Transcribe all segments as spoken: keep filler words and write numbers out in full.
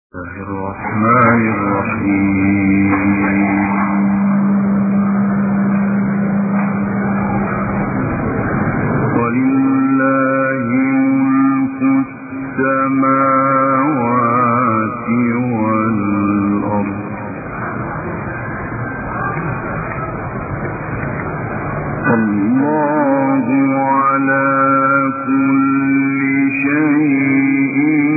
الرحمن الرحيم. ولله ملك السماوات والأرض الله على كل شيء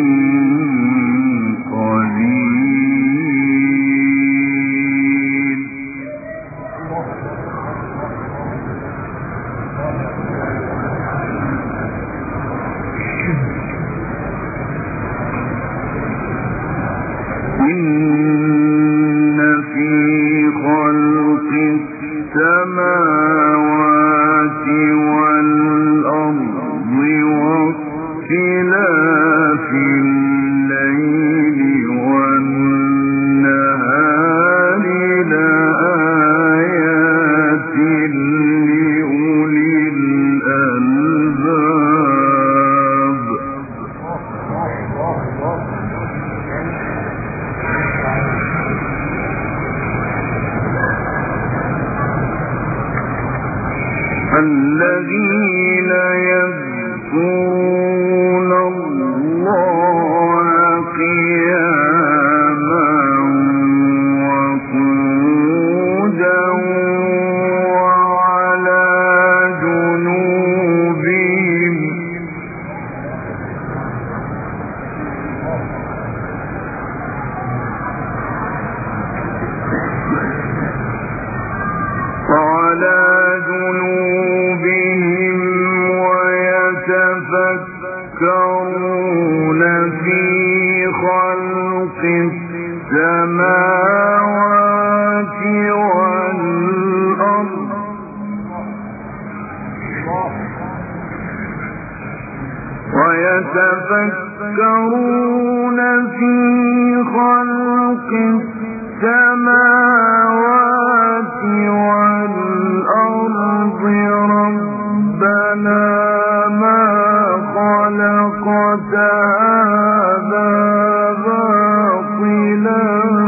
إن في خلق السماوات والأرض واختلاف الليل والنهار لآيات لأولي الألباب. الذين يذكرون الله قياما وقعودا وعلى جنوبهم وعلى جنوبهم ويتفكرون في خلق السماوات والأرض ويتفكرون في خلق السماوات والأرض ربنا ما خلقت هذا باطلا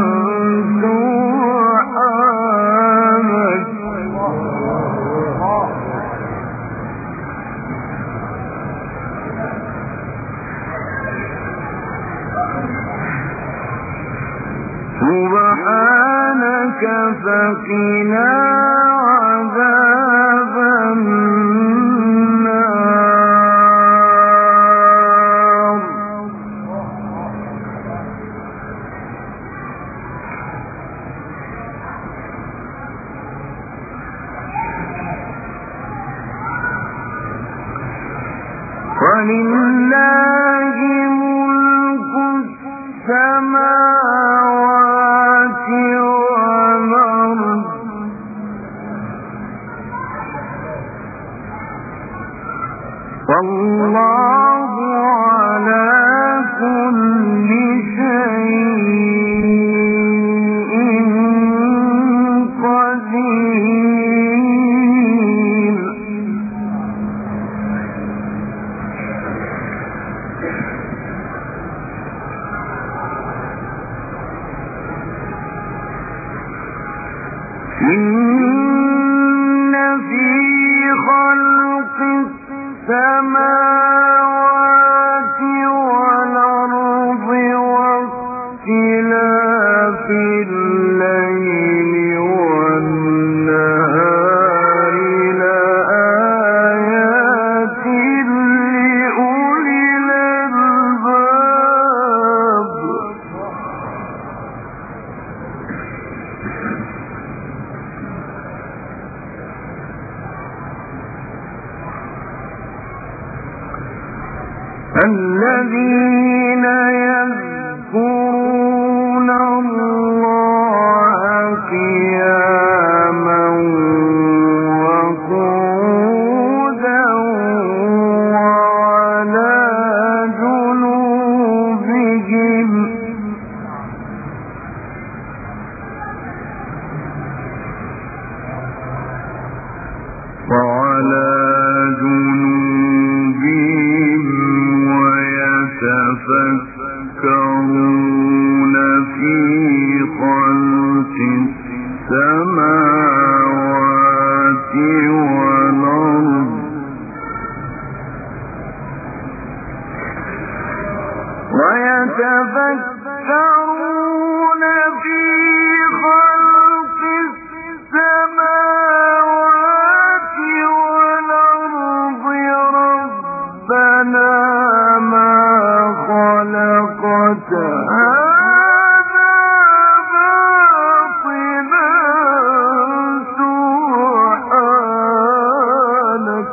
سبحانك سبحانك فقنا عذاب النار. ولله ملك السماوات والأرض والله على كل شيء قدير. إن في خلق السماوات والأرض واختلاف الليل والنهار لآيات لأولي الألباب. الذين يذكرون الله قياما وقعودا وعلى جنوبهم وعلى جنوبهم ويتفكرون السماوات والأرض ويتفكرون في خلق السماوات والأرض ربنا ما خلقت هذا باطلا سبحانك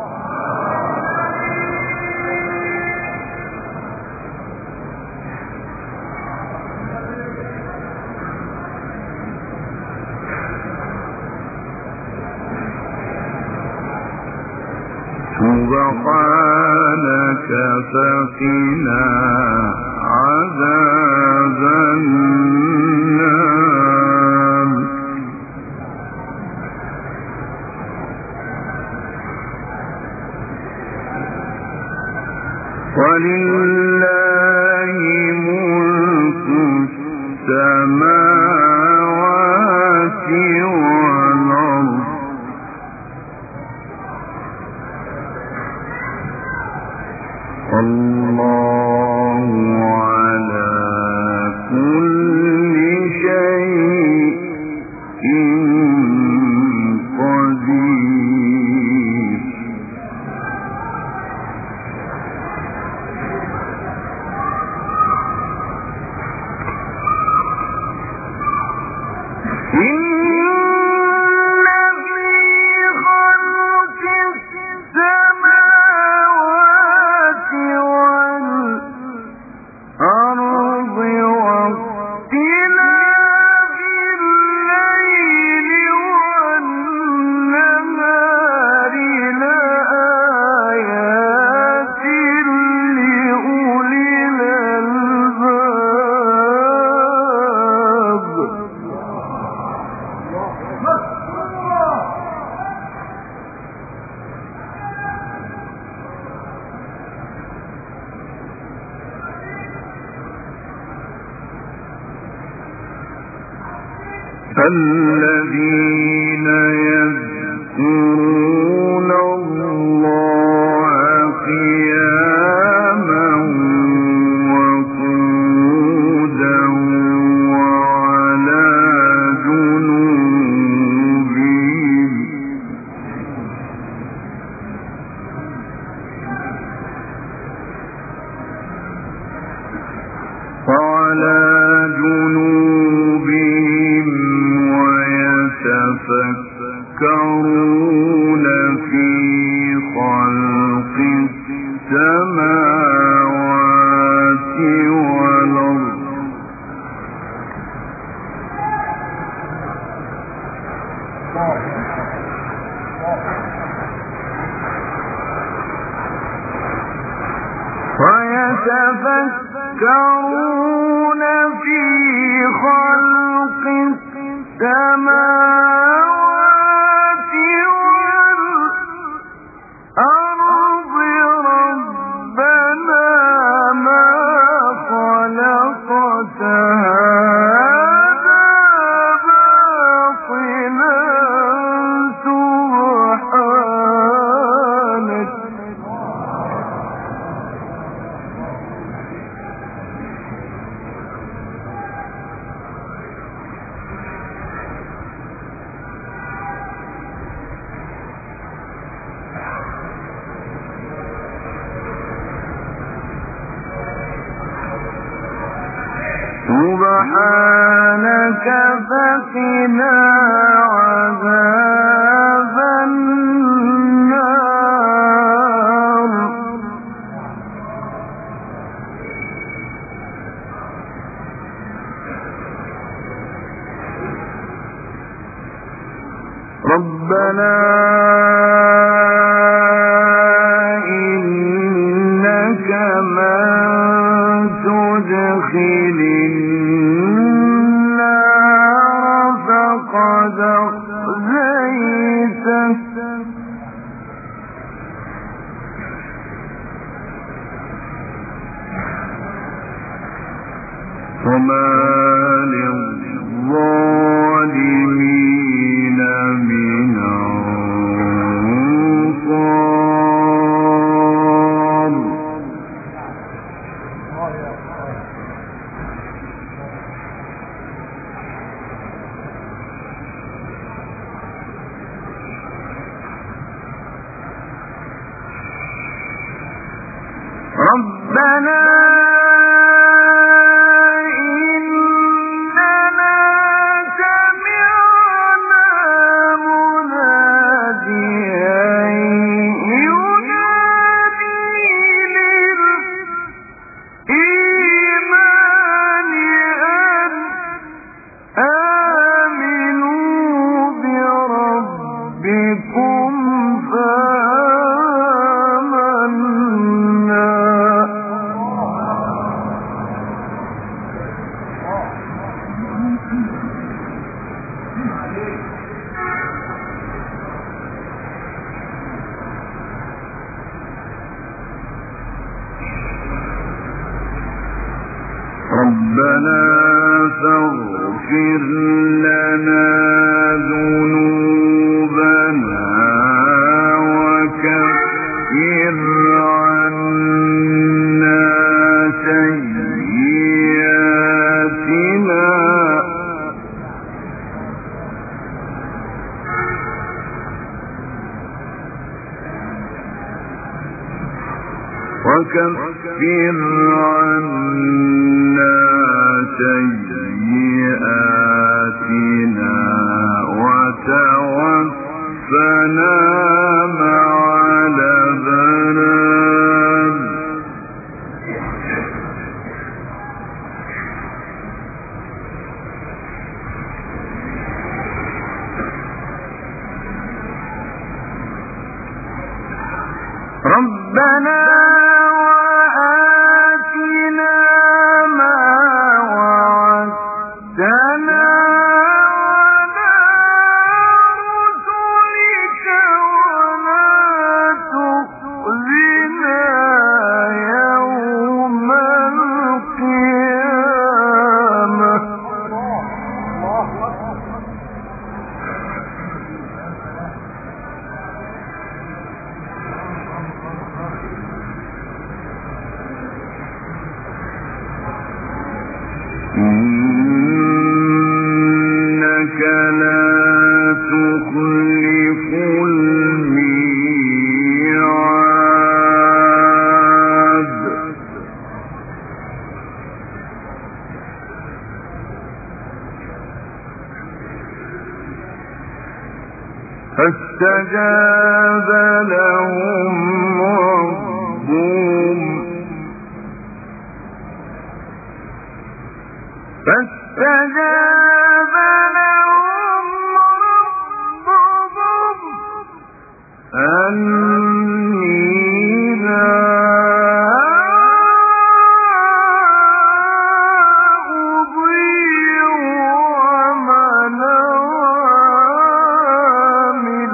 سبحانك فقنا عذاب النار ولله ملك السماوات والأرض الله على كل شيء قدير الذين يذكرون الله قياما وقعودا وعلى جنوبهم وعلى جنوبهم يتفكرون في خلق السماوات والأرض ويتفكرون في خلق السماوات والأرض ربنا ما خلقت هذا باطلا سبحانك سبحانك فقنا عذاب النار ربنا إنك من تدخل النار فقد أخزيته وما للظالمين ربنا فاغفر لنا ذنوبنا وكفر عنا سيئاتنا وكفر عنا سيئاتنا وتوفنا مع الأبرار ربنا وآتنا ما وعدتنا على رسلك ولا تخزنا يوم القيامة إنك لا تخلف الميعاد فاستجاب لهم ربهم فاستجاب لهم ربهم أني لا أضيع عمل عامل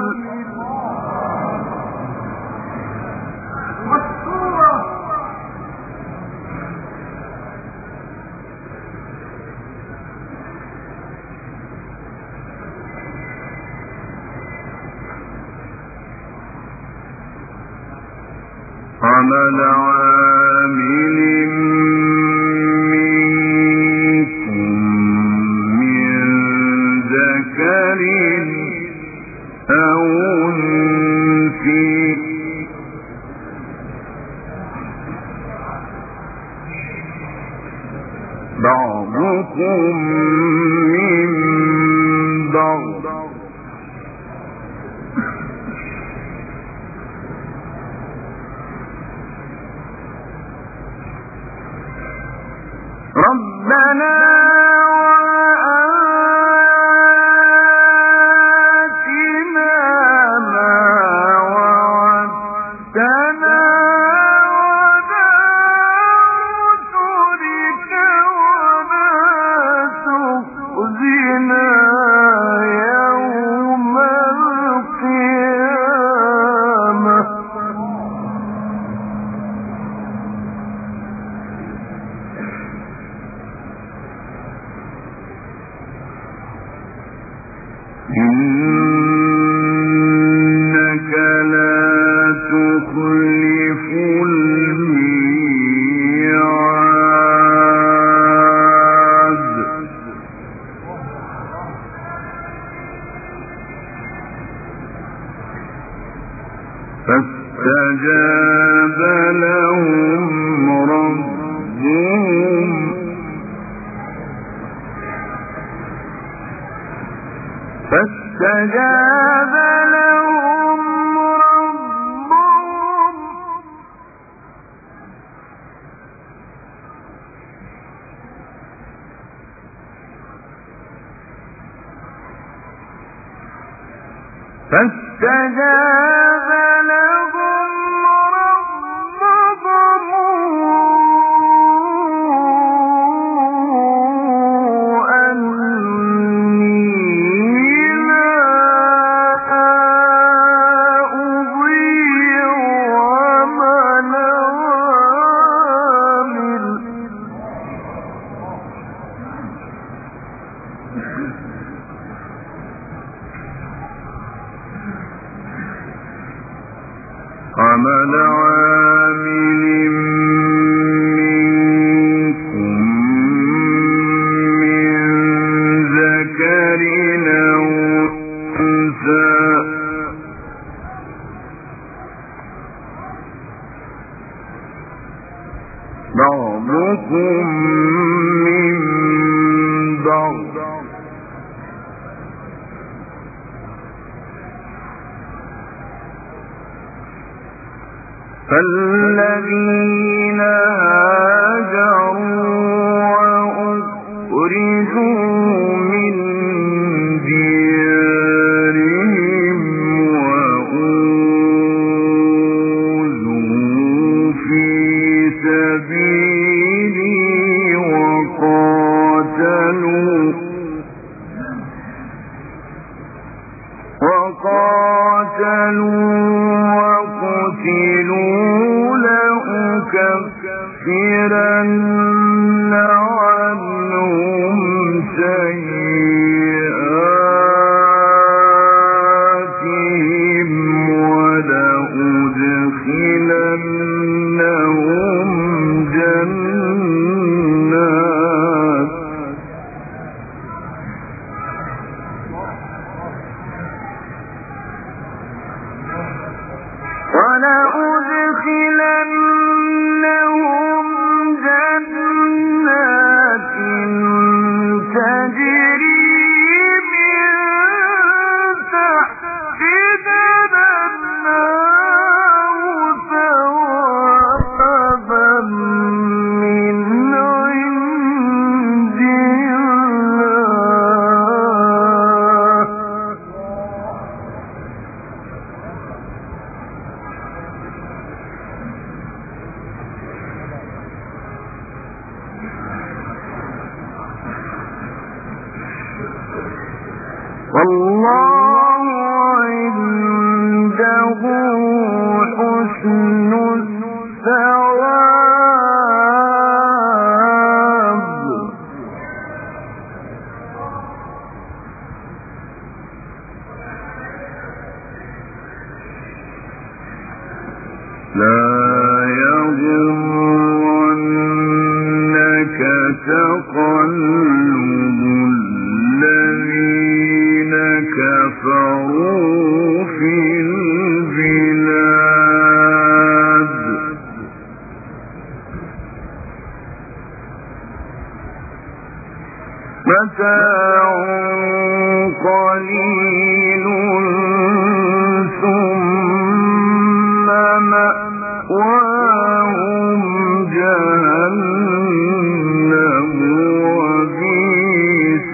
عمل عامل منكم من ذكر أو أنثى بعضكم من بعض ربنا وآتنا ما وعدتنا على رسلك ولا تخزنا يوم القيامة إنك لا تخلف الميعاد فاستجاب لهم ربهم فاستجاب لهم ربهم فاستجاب لهم ربهم عمل عامل منكم من ذكر أو أنثى بعضكم من بعض فالذين هاجروا وأخرجوا من ديارهم وأوذوا في سبيلي وقاتلوا وقاتلوا وقتلوا لأكفرن عنهم سيئاتهم ولأدخلنهم جنات ولأدخلنهم جنات تجري من تحتها الأنهار ثوابا من عند الله والله عنده حسن الثواب لا يغرنك تقلب الذين كفروا في البلاد متاع قليل ثم مأواهم جهنم وبئس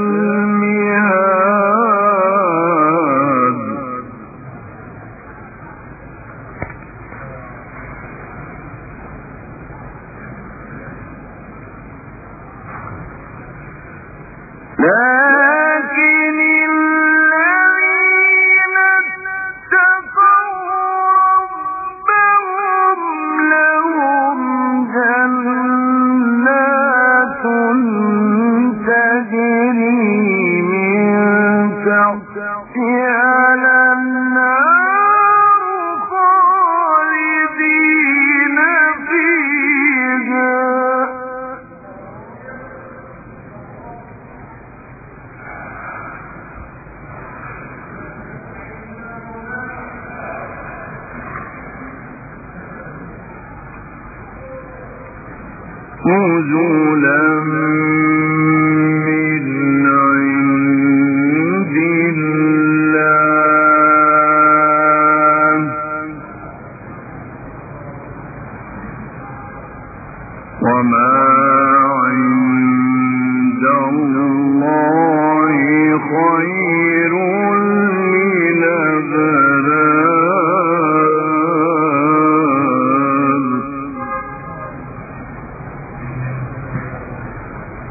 المهاد لكن الذين اتقوا ربهم لهم جنات تجري من تحتها الأنهار خالدين فيها نزلا من عند الله وما عند الله خير للأبرار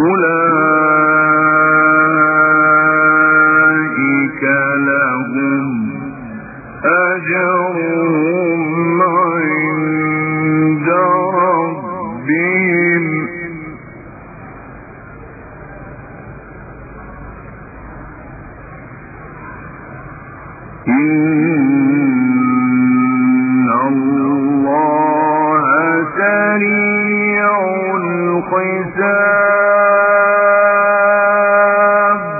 أولئك لهم أجرهم عند ربهم إن الله سريع الحساب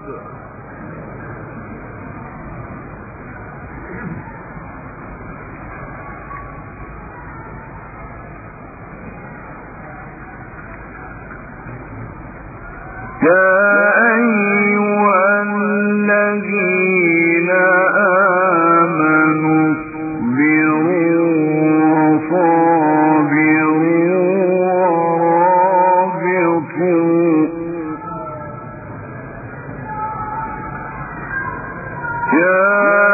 يا أيها الذين آمنوا اصبروا وصابروا ورابطوا يا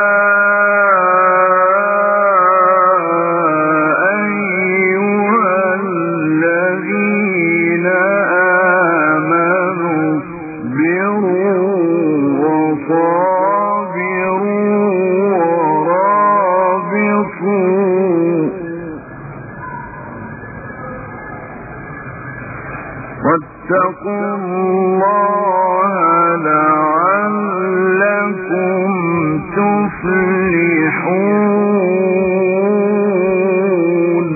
أيها الذين آمنوا اصبروا وصابروا ورابطوا واتقوا الله لعلكم تفلحون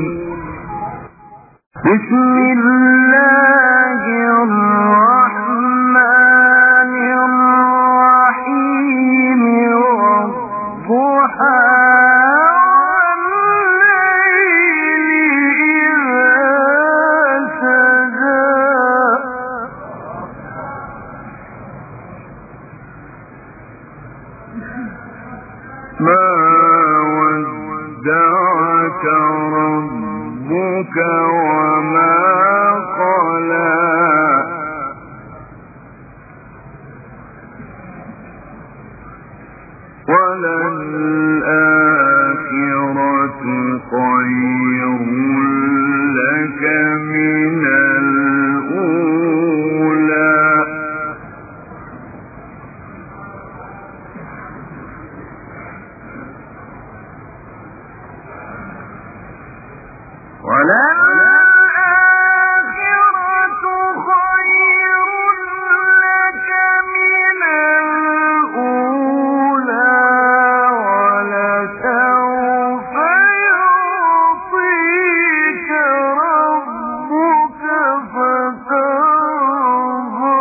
بسم الله الرحمن الرحيم والضحى والليل إذا سجى ما ودعك ربك وما قلى وللآخرة خير لك من الأولى وللآخرة خير لك من الأولى ولسوف يعطيك ربك فترضى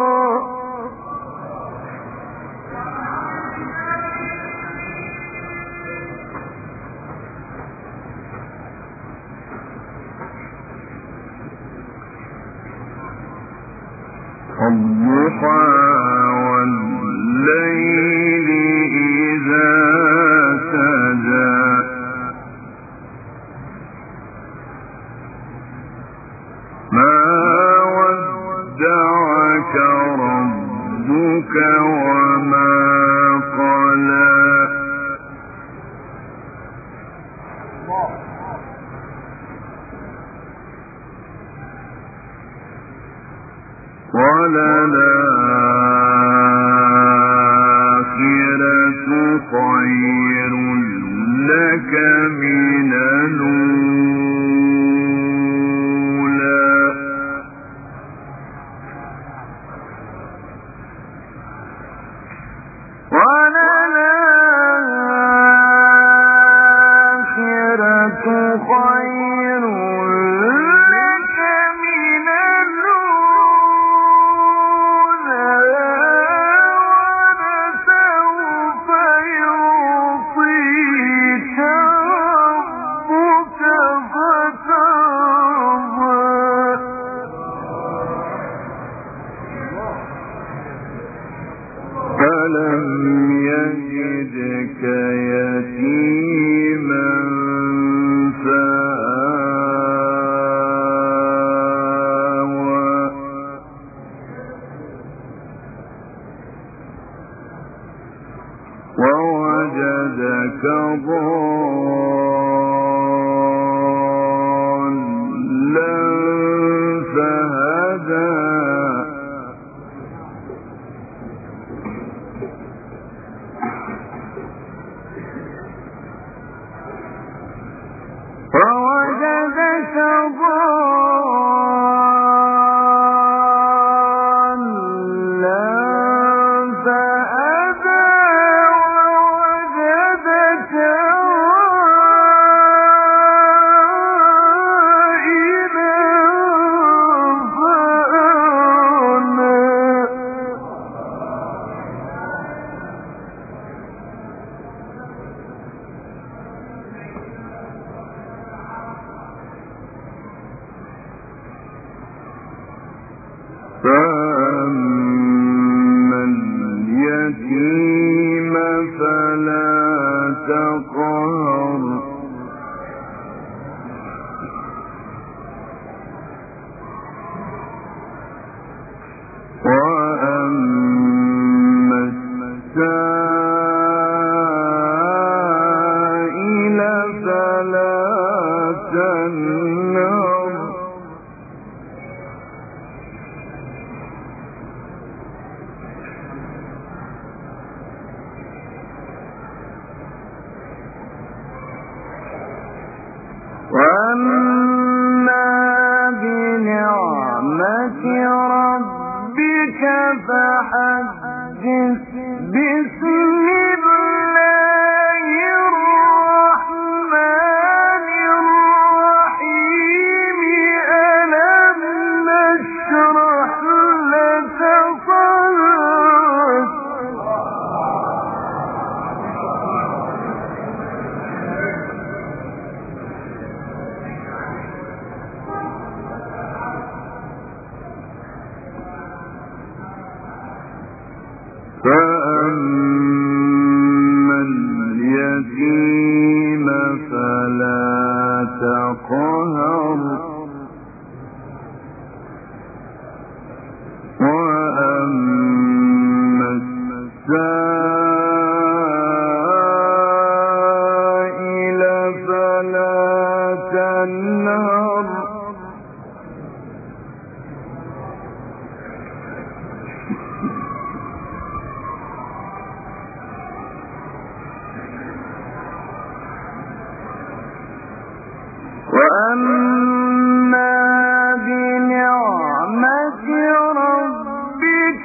الضحى والليل إذا سجى ما ودعك ربك وما قلى وللآخرة خير لك من الأولى وللآخرة خير لك من الأولى ولسوف يعطيك ربك فترضى فلم يجدك يتيما فآوى ووجدك ضالا فهدى وأما اليتيم فلا تقهر وأما السائل فلا تنهر وأما بنعمة ربك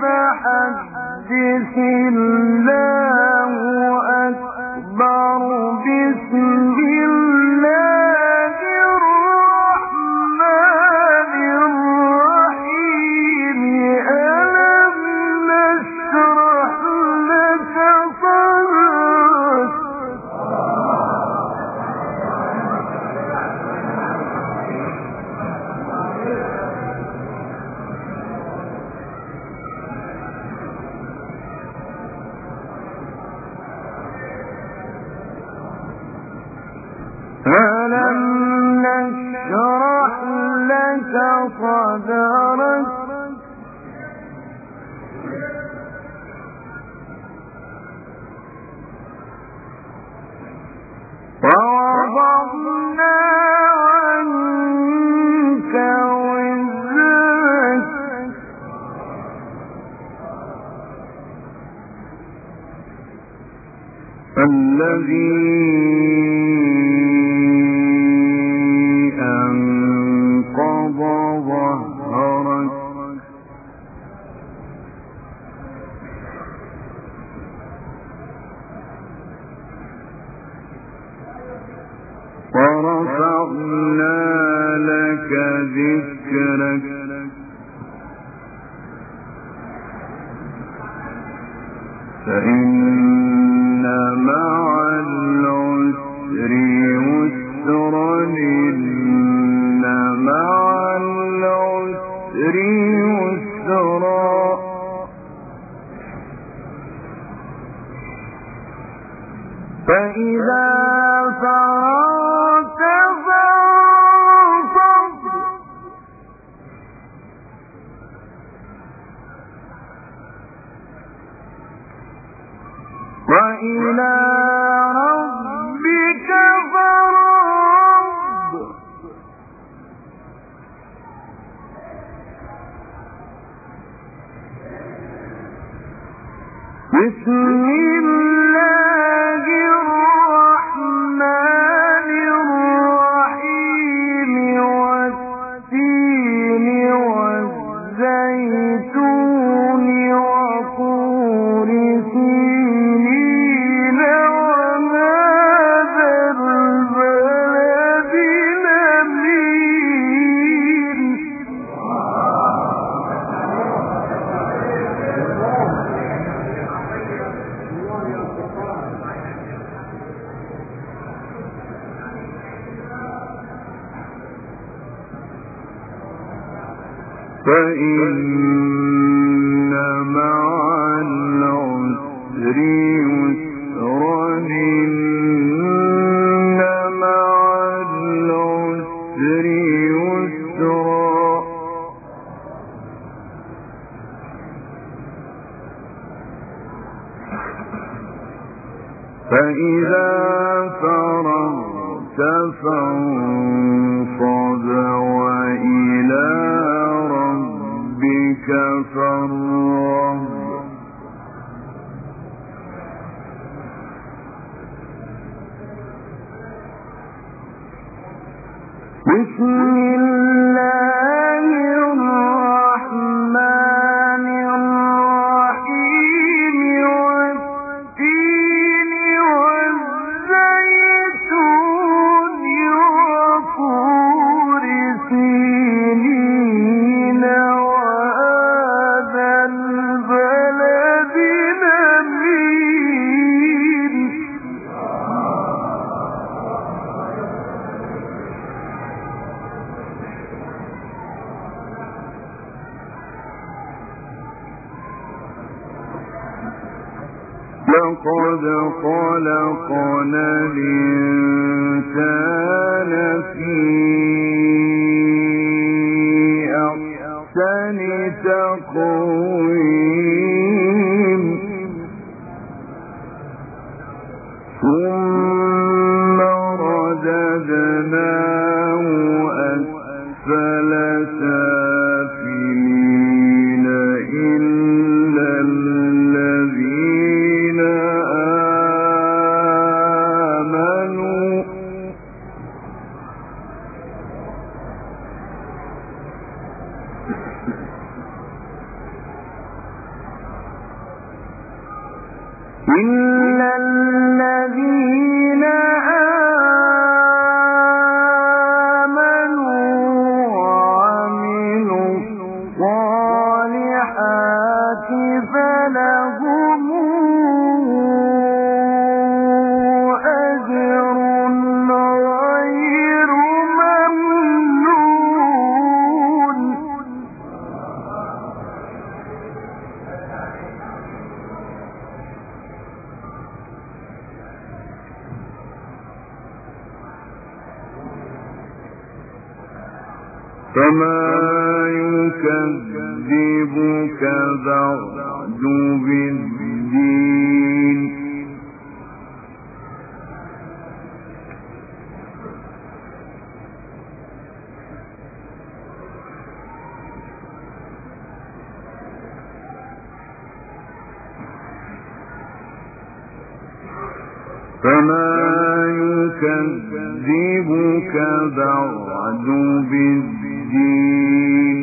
فحدث الله أكبر بسم الله الرحمن الرحيم ألم نشرح لك صدرك ألم نشرح لك صدرك ووضعنا عنك وزرك الذي أنقض ظهرك ورفعنا لك ذكرك فإن مع العسر يسرا إن مع العسر يسرا فإذا فرغت فانصب وإلى ربك فارغب بسم الله الرحمن الرحيم والتين والزيتون وطور سينين وهذا البلد الأمين فإن مع العسر يسرا إن مع العسر يسرا فإذا فرغت فانصب وإلى ربك فارغب بسم الله الرحمن الرحيم والتين والزيتون وطور سينين وهذا البلد الأمين لقد خلقنا الإنسان في أحسن تقويم ثم رددناه أسفل سافلين إلا الذين آمنوا إلا الذين آمنوا وعملوا الصالحات فلهم أجر غير ممنون فما يكذبك بعد بالدين فما يكذبك بعد بالدين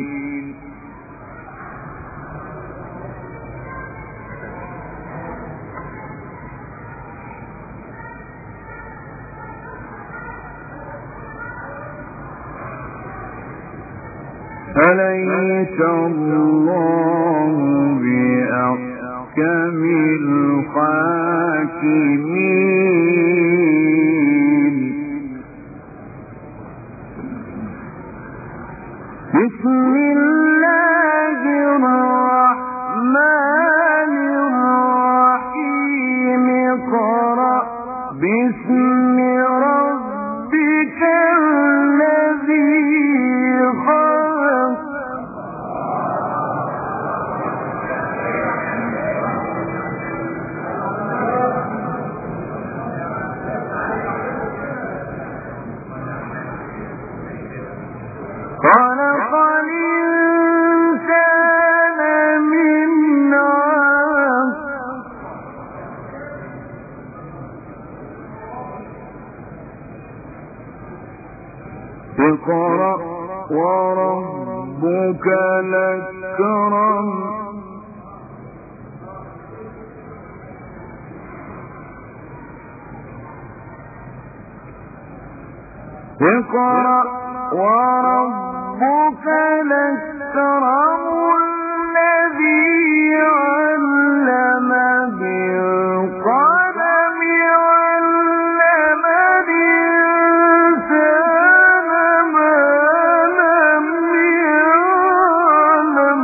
أليس الله بأحكم الحاكمين بسم الله الرحمن الرحيم اقرأ باسم ربك الذي خلق خلق الإنسان من علق اقرأ وربك الأكرم اقرأ وربك الأكرم الذي علم بالقلم علم الإنسان ما لم يعلم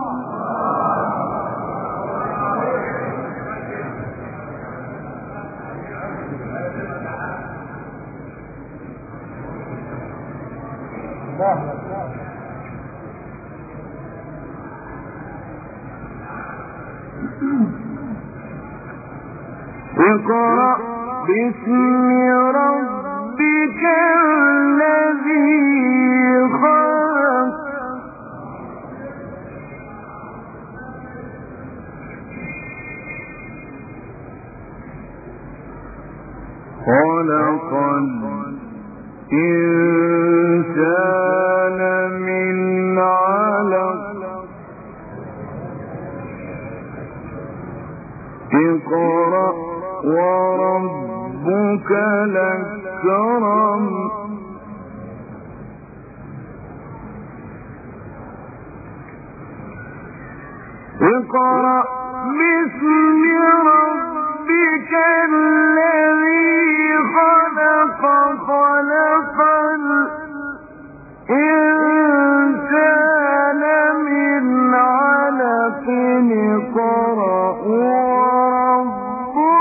اقرأ باسم ربك الذي خلق خلق الإنسان من علق اقرأ وربك الأكرم اقرأ باسم ربك الذي خلق خلق الإنسان من علق اقرأ وربك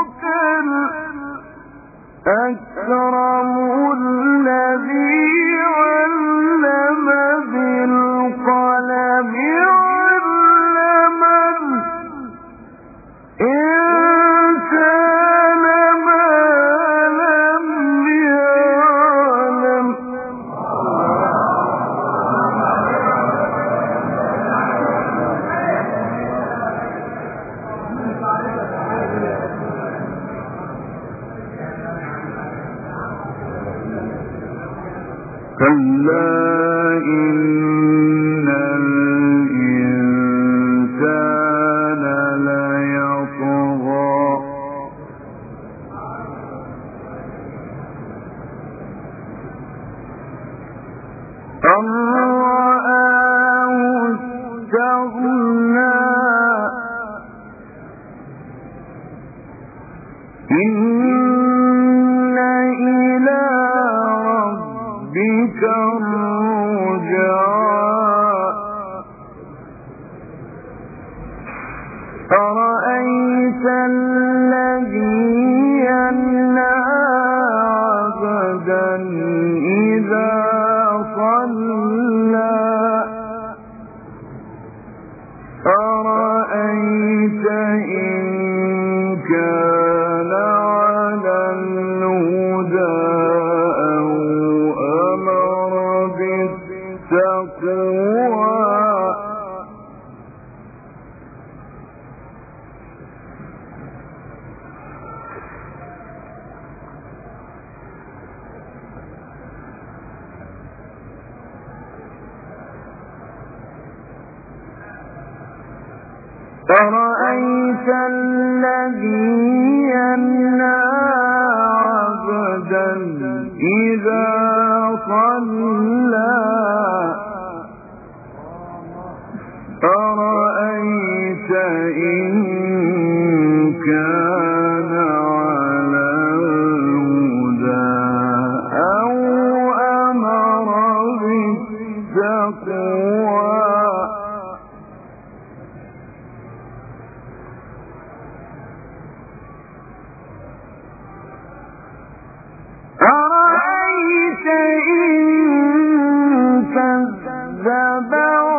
كلا إن الإنسان ليطغى أن رآه استغنى إن إلى ربك الرجعى أرأيت الذي ينهى عبدا إذا صلى أرأيت إن كان على الهدى أو أمر بالتقوى أرأيت الذي ينهى عبدا إذا صلى أرأيت إن كان على الهدى أو أمر بالتقوى أرأيت إن كذب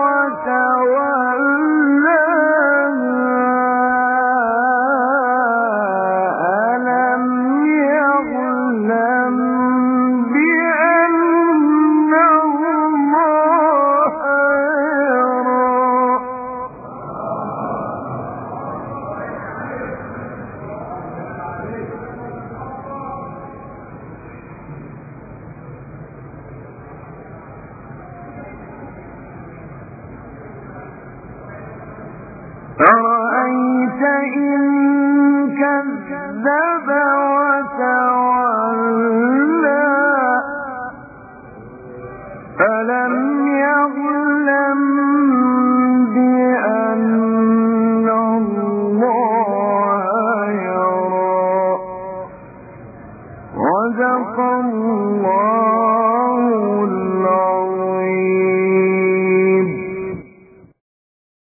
وتولى ألم يعلم بأن الله يرى أرأيت إن